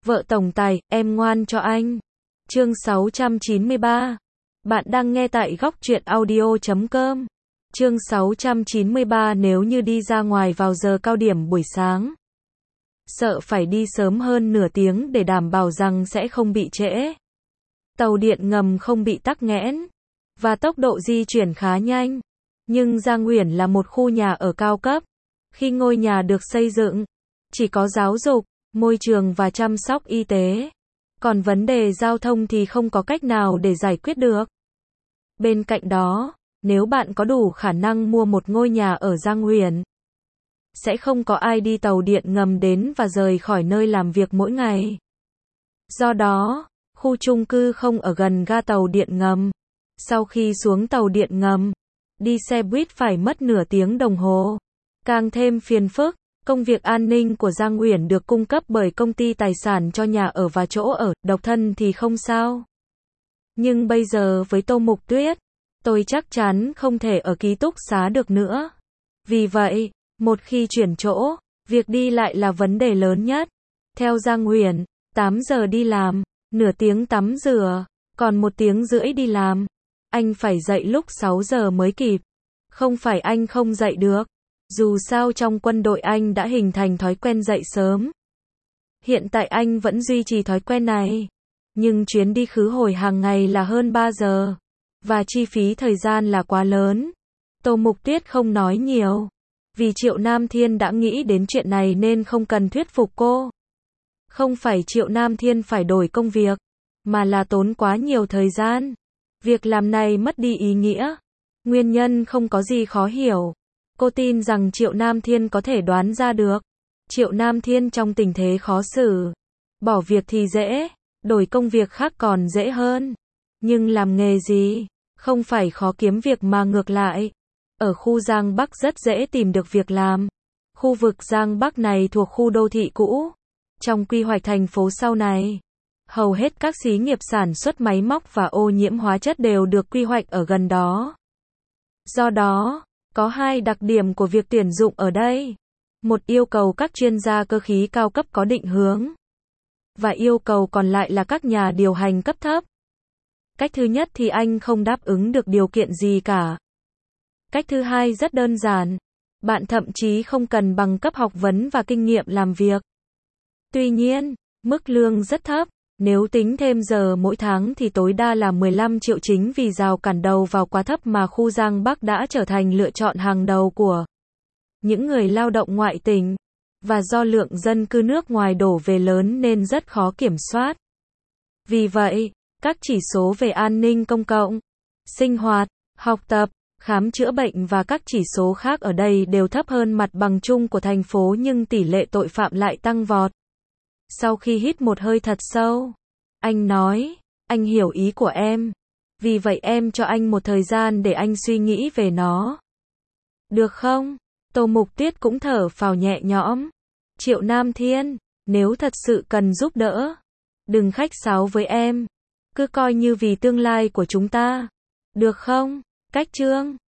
Vợ tổng tài, em ngoan cho anh. Chương 693. Bạn đang nghe tại góc truyện audio.com. Chương 693. Nếu như đi ra ngoài vào giờ cao điểm buổi sáng, sợ phải đi sớm hơn nửa tiếng để đảm bảo rằng sẽ không bị trễ. Tàu điện ngầm không bị tắc nghẽn và tốc độ di chuyển khá nhanh. Nhưng Giang Uyển là một khu nhà ở cao cấp. Khi ngôi nhà được xây dựng, chỉ có giáo dục, môi trường và chăm sóc y tế. Còn vấn đề giao thông thì không có cách nào để giải quyết được. Bên cạnh đó, nếu bạn có đủ khả năng mua một ngôi nhà ở Giang Uyển, sẽ không có ai đi tàu điện ngầm đến và rời khỏi nơi làm việc mỗi ngày. Do đó, khu chung cư không ở gần ga tàu điện ngầm. Sau khi xuống tàu điện ngầm, đi xe buýt phải mất nửa tiếng đồng hồ. Càng thêm phiền phức. Công việc an ninh của Giang Uyển được cung cấp bởi công ty tài sản cho nhà ở và chỗ ở, độc thân thì không sao. Nhưng bây giờ với Tô Mục Tuyết, tôi chắc chắn không thể ở ký túc xá được nữa. Vì vậy, một khi chuyển chỗ, việc đi lại là vấn đề lớn nhất. Theo Giang Uyển, 8 giờ đi làm, nửa tiếng tắm rửa, còn 1 tiếng rưỡi đi làm. Anh phải dậy lúc 6 giờ mới kịp. Không phải anh không dậy được. Dù sao trong quân đội anh đã hình thành thói quen dậy sớm. Hiện tại anh vẫn duy trì thói quen này. Nhưng chuyến đi khứ hồi hàng ngày là hơn 3 giờ. Và chi phí thời gian là quá lớn. Tô Mục Tuyết không nói nhiều. Vì Triệu Nam Thiên đã nghĩ đến chuyện này nên không cần thuyết phục cô. Không phải Triệu Nam Thiên phải đổi công việc, mà là tốn quá nhiều thời gian. Việc làm này mất đi ý nghĩa. Nguyên nhân không có gì khó hiểu. Cô tin rằng Triệu Nam Thiên có thể đoán ra được. Triệu Nam Thiên trong tình thế khó xử. Bỏ việc thì dễ, đổi công việc khác còn dễ hơn. Nhưng làm nghề gì? Không phải khó kiếm việc mà ngược lại. Ở khu Giang Bắc rất dễ tìm được việc làm. Khu vực Giang Bắc này thuộc khu đô thị cũ. Trong quy hoạch thành phố sau này, hầu hết các xí nghiệp sản xuất máy móc và ô nhiễm hóa chất đều được quy hoạch ở gần đó. Do đó, có 2 đặc điểm của việc tuyển dụng ở đây. Một yêu cầu các chuyên gia cơ khí cao cấp có định hướng. Và yêu cầu còn lại là các nhà điều hành cấp thấp. Cách thứ nhất thì anh không đáp ứng được điều kiện gì cả. Cách thứ hai rất đơn giản. Bạn thậm chí không cần bằng cấp học vấn và kinh nghiệm làm việc. Tuy nhiên, mức lương rất thấp. Nếu tính thêm giờ mỗi tháng thì tối đa là 15 triệu chính vì rào cản đầu vào quá thấp mà khu Giang Bắc đã trở thành lựa chọn hàng đầu của những người lao động ngoại tỉnh. Và do lượng dân cư nước ngoài đổ về lớn nên rất khó kiểm soát. Vì vậy, các chỉ số về an ninh công cộng, sinh hoạt, học tập, khám chữa bệnh và các chỉ số khác ở đây đều thấp hơn mặt bằng chung của thành phố nhưng tỷ lệ tội phạm lại tăng vọt. Sau khi hít một hơi thật sâu, anh nói, anh hiểu ý của em. Vì vậy em cho anh một thời gian để anh suy nghĩ về nó. Được không? Tô Mục Tuyết cũng thở phào nhẹ nhõm. Triệu Nam Thiên, nếu thật sự cần giúp đỡ, đừng khách sáo với em. Cứ coi như vì tương lai của chúng ta. Được không? Cách chương